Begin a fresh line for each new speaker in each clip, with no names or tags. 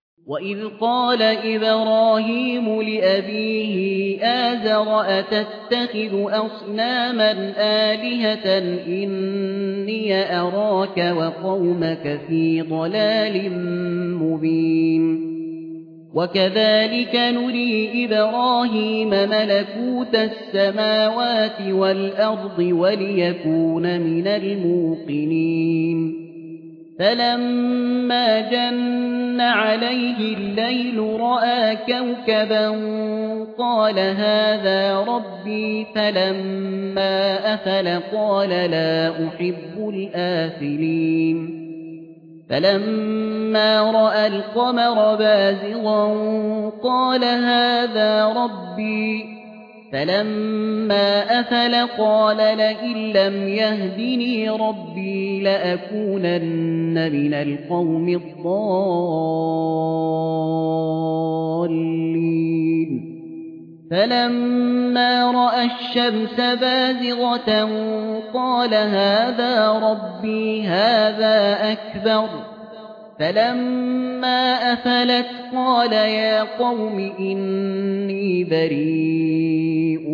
وإذ قال إبراهيم لأبيه آزر أتتخذ أصناما آلهة إني أراك وقومك في ضلال مبين وكذلك نري إبراهيم ملكوت السماوات والأرض وليكون من الموقنين فلما جن عليه الليل رأى كوكبا قال هذا ربي فلما أفل قال لا أحب الآفلين فلما رأى القمر بازغا قال هذا ربي فلما أفل قال لئن لم يهدني ربي لأكونن من القوم الضالين فلما رأى الشمس بازغة قال هذا ربي هذا أكبر فلما أفلت قال يا قوم إني بريء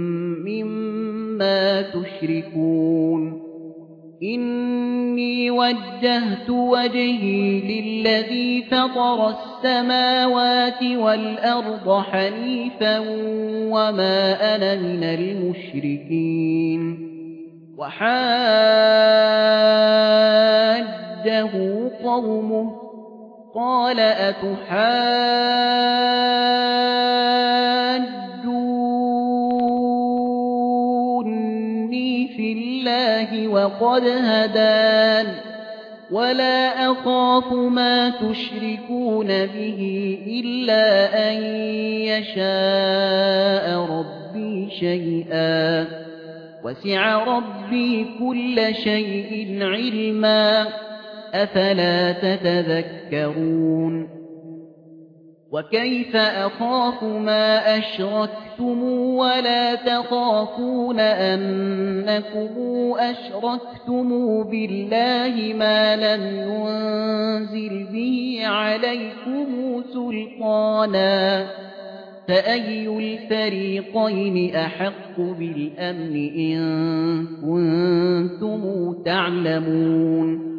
مما تشركون إني وجهت وجهي للذي فطر السماوات والأرض حنيفا وما أنا من المشركين وحاجه قومه قال أتحاجوني في الله وقد هدان ولا أخاف ما تشركون به إلا أن يشاء ربي شيئا وسع ربي كل شيء علما أفلا تتذكرون وكيف أخاف ما أشركتم ولا تخافون أنكم أشركتم بالله ما لم ينزل به عليكم سلطانا فأي الفريقين أحق بالأمن إن كنتم تعلمون